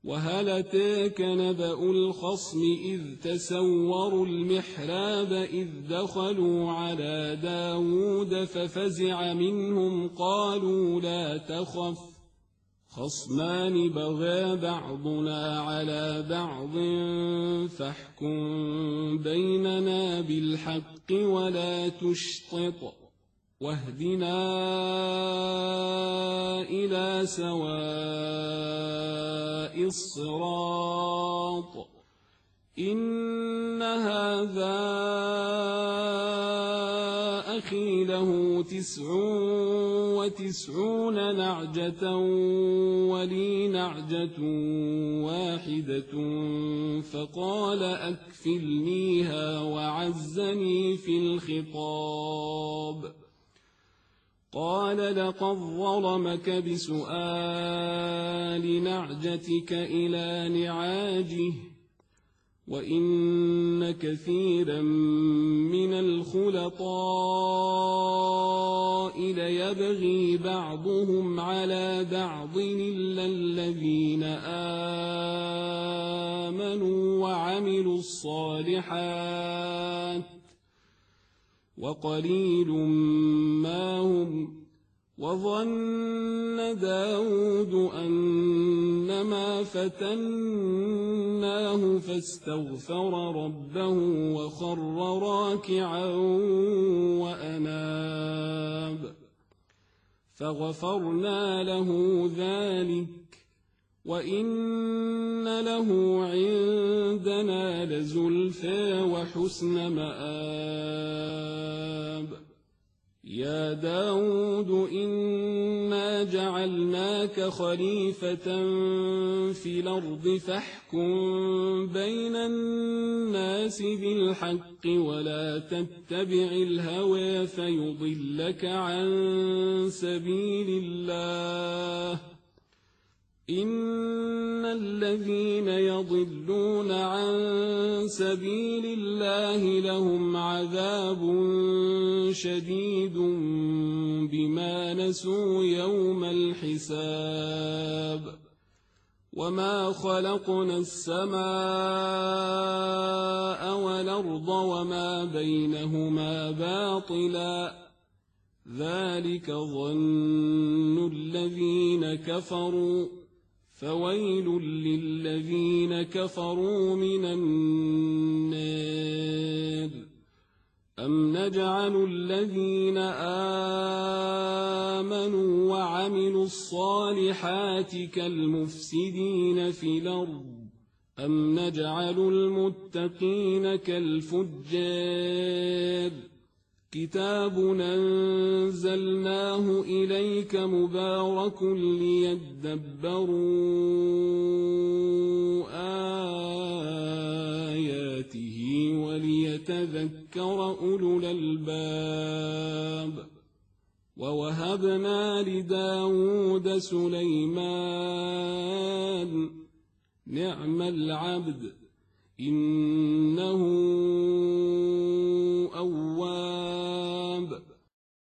وهل أتاك نبأ الخصم إذ تسوروا المحراب إذ دخلوا على داود ففزع منهم قالوا لا تخف خصمان بغى بعضنا على بعض فاحكم بيننا بالحق ولا تشطط واهدنا إلى سواء الصراط إن هذا أخي له 99 نعجة ولي نعجة واحدة فقال أكفلنيها وعزني في الخطاب قال لقد ظلمك بسؤال نعجتك إلى نعاجه وإن كثيرا من الخلطاء ليبغي بعضهم على بعض إلا الذين آمنوا وعملوا الصالحات وقليل ما هم وظن داود أنما فتناه فاستغفر ربه وخر راكعا وأناب فغفرنا له ذلك وإن له عندنا لزلفى وحسن مآب يا داود إنا جعلناك خليفة في الأرض فاحكم بين الناس بالحق ولا تتبع الهوى فيضلك عن سبيل الله إن الذين يضلون عن سبيل الله لهم عذاب شديد بما نسوا يوم الحساب وما خلقنا السماء والأرض وما بينهما باطلا ذلك ظن الذين كفروا فويل للذين كفروا من النار أم نجعل الذين آمنوا وعملوا الصالحات كالمفسدين في الأرض أم نجعل المتقين كالفجار كتاب أنزلناه إليك مبارك ليدبروا آياته وليتذكر أولو الألباب ووهبنا لداود سليمان نعم العبد إنه أواب